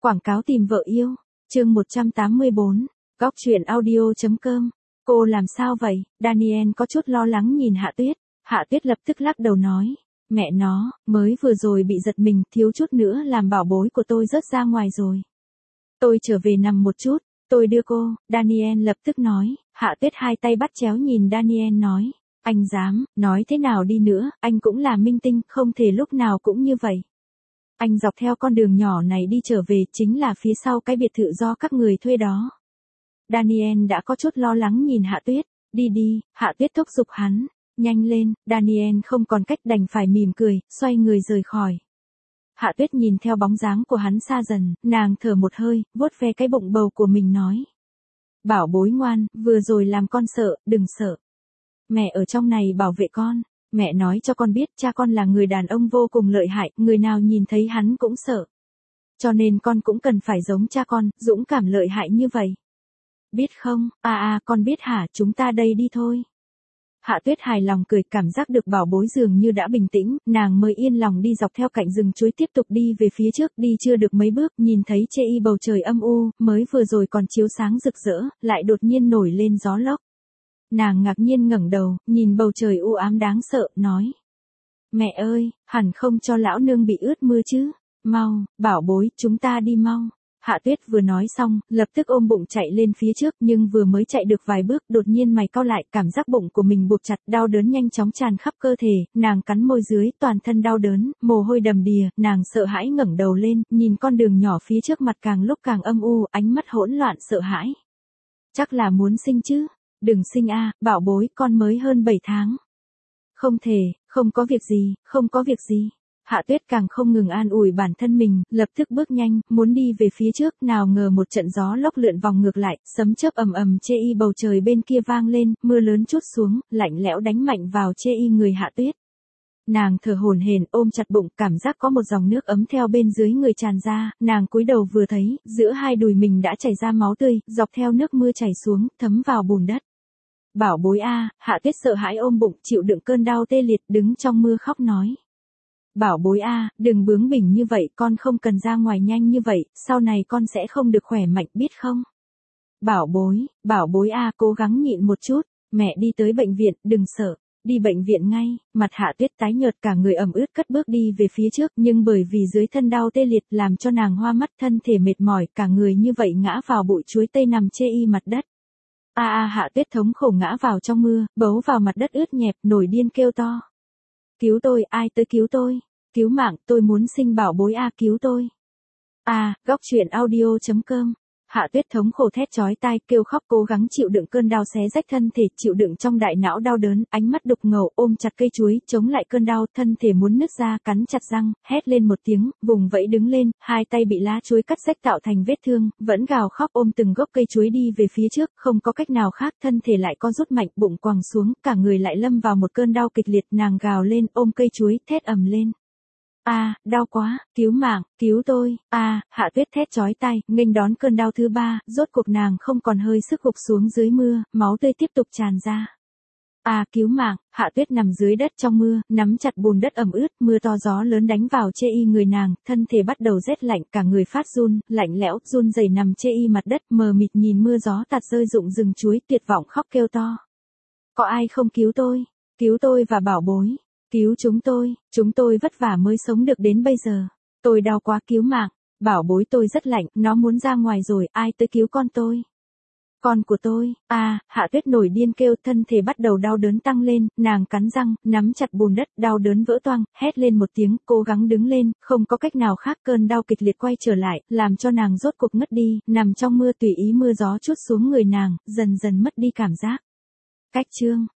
Quảng cáo tìm vợ yêu. Chương 184. Góc truyện audio.com. Cô làm sao vậy? Daniel có chút lo lắng nhìn Hạ Tuyết. Hạ Tuyết lập tức lắc đầu nói. Mẹ nó, mới vừa rồi bị giật mình, thiếu chút nữa làm bảo bối của tôi rớt ra ngoài rồi. Tôi trở về nằm một chút, tôi đưa cô. Daniel lập tức nói. Hạ Tuyết hai tay bắt chéo nhìn Daniel nói. Anh dám, nói thế nào đi nữa, anh cũng là minh tinh, không thể lúc nào cũng như vậy. Anh dọc theo con đường nhỏ này đi trở về chính là phía sau cái biệt thự do các người thuê đó. Daniel đã có chút lo lắng nhìn Hạ Tuyết. Đi đi, Hạ Tuyết thúc giục hắn. Nhanh lên, Daniel không còn cách đành phải mỉm cười, xoay người rời khỏi. Hạ Tuyết nhìn theo bóng dáng của hắn xa dần, nàng thở một hơi, vuốt ve cái bụng bầu của mình nói. Bảo bối ngoan, vừa rồi làm con sợ, đừng sợ. Mẹ ở trong này bảo vệ con. Mẹ nói cho con biết cha con là người đàn ông vô cùng lợi hại, người nào nhìn thấy hắn cũng sợ. Cho nên con cũng cần phải giống cha con, dũng cảm lợi hại như vậy. Biết không, con biết hả, chúng ta đây đi thôi. Hạ Tuyết hài lòng cười, cảm giác được bảo bối dường như đã bình tĩnh, nàng mới yên lòng đi dọc theo cạnh rừng chuối tiếp tục đi về phía trước, đi chưa được mấy bước, nhìn thấy chê y bầu trời âm u, mới vừa rồi còn chiếu sáng rực rỡ, lại đột nhiên nổi lên gió lốc. Nàng ngạc nhiên ngẩng đầu, nhìn bầu trời u ám đáng sợ, nói. Mẹ ơi, hẳn không cho lão nương bị ướt mưa chứ. Mau, bảo bối, chúng ta đi mau. Hạ Tuyết vừa nói xong, lập tức ôm bụng chạy lên phía trước, nhưng vừa mới chạy được vài bước, đột nhiên mày cau lại, cảm giác bụng của mình buộc chặt, đau đớn nhanh chóng tràn khắp cơ thể, nàng cắn môi dưới, toàn thân đau đớn, mồ hôi đầm đìa, nàng sợ hãi ngẩng đầu lên, nhìn con đường nhỏ phía trước mặt càng lúc càng âm u, ánh mắt hỗn loạn sợ hãi. Chắc là muốn sinh chứ? Đừng sinh bảo bối, con mới hơn 7 tháng. Không thể, không có việc gì, không có việc gì. Hạ Tuyết càng không ngừng an ủi bản thân mình, lập tức bước nhanh, muốn đi về phía trước, nào ngờ một trận gió lốc lượn vòng ngược lại, sấm chớp ầm ầm chê y bầu trời bên kia vang lên, mưa lớn trút xuống, lạnh lẽo đánh mạnh vào chê y người Hạ Tuyết. Nàng thở hổn hển ôm chặt bụng, cảm giác có một dòng nước ấm theo bên dưới người tràn ra, nàng cúi đầu vừa thấy, giữa hai đùi mình đã chảy ra máu tươi, dọc theo nước mưa chảy xuống, thấm vào bùn đất. Bảo bối Hạ Tuyết sợ hãi ôm bụng, chịu đựng cơn đau tê liệt, đứng trong mưa khóc nói. Bảo bối đừng bướng bỉnh như vậy, con không cần ra ngoài nhanh như vậy, sau này con sẽ không được khỏe mạnh biết không? Bảo bối cố gắng nhịn một chút, mẹ đi tới bệnh viện, đừng sợ, đi bệnh viện ngay. Mặt Hạ Tuyết tái nhợt, cả người ẩm ướt cất bước đi về phía trước, nhưng bởi vì dưới thân đau tê liệt làm cho nàng hoa mắt, thân thể mệt mỏi, cả người như vậy ngã vào bụi chuối tây nằm chê y mặt đất. Hạ Tuyết thống khổ ngã vào trong mưa, bấu vào mặt đất ướt nhẹp, nổi điên kêu to. Cứu tôi, ai tới cứu tôi? Cứu mạng, tôi muốn sinh bảo bối cứu tôi. Góc truyện audio.com. Hạ Tuyết thống khổ thét chói tai, kêu khóc cố gắng chịu đựng cơn đau xé rách thân thể, chịu đựng trong đại não đau đớn, ánh mắt đục ngầu, ôm chặt cây chuối, chống lại cơn đau, thân thể muốn nứt ra, cắn chặt răng, hét lên một tiếng, vùng vẫy đứng lên, hai tay bị lá chuối cắt rách tạo thành vết thương, vẫn gào khóc ôm từng gốc cây chuối đi về phía trước, không có cách nào khác, thân thể lại co rút mạnh, bụng quàng xuống, cả người lại lâm vào một cơn đau kịch liệt, nàng gào lên, ôm cây chuối, thét ầm lên. Đau quá, cứu mạng, cứu tôi. Hạ Tuyết thét chói tai, nghênh đón cơn đau thứ ba, rốt cuộc nàng không còn hơi sức, gục xuống dưới mưa, máu tươi tiếp tục tràn ra. Cứu mạng, Hạ Tuyết nằm dưới đất trong mưa, nắm chặt bùn đất ẩm ướt, mưa to gió lớn đánh vào chê y người nàng, thân thể bắt đầu rét lạnh, cả người phát run, lạnh lẽo, run rẩy nằm chê y mặt đất, mờ mịt nhìn mưa gió tạt rơi rụng rừng chuối, tuyệt vọng khóc kêu to. Có ai không cứu tôi và bảo bối. Cứu chúng tôi vất vả mới sống được đến bây giờ. Tôi đau quá, cứu mạng, bảo bối tôi rất lạnh, nó muốn ra ngoài rồi, ai tới cứu con tôi? Con của tôi, Hạ Tuyết nổi điên kêu, thân thể bắt đầu đau đớn tăng lên, nàng cắn răng, nắm chặt bùn đất, đau đớn vỡ toang, hét lên một tiếng, cố gắng đứng lên, không có cách nào khác, cơn đau kịch liệt quay trở lại, làm cho nàng rốt cuộc ngất đi, nằm trong mưa tùy ý mưa gió trút xuống người nàng, dần dần mất đi cảm giác. Cách chương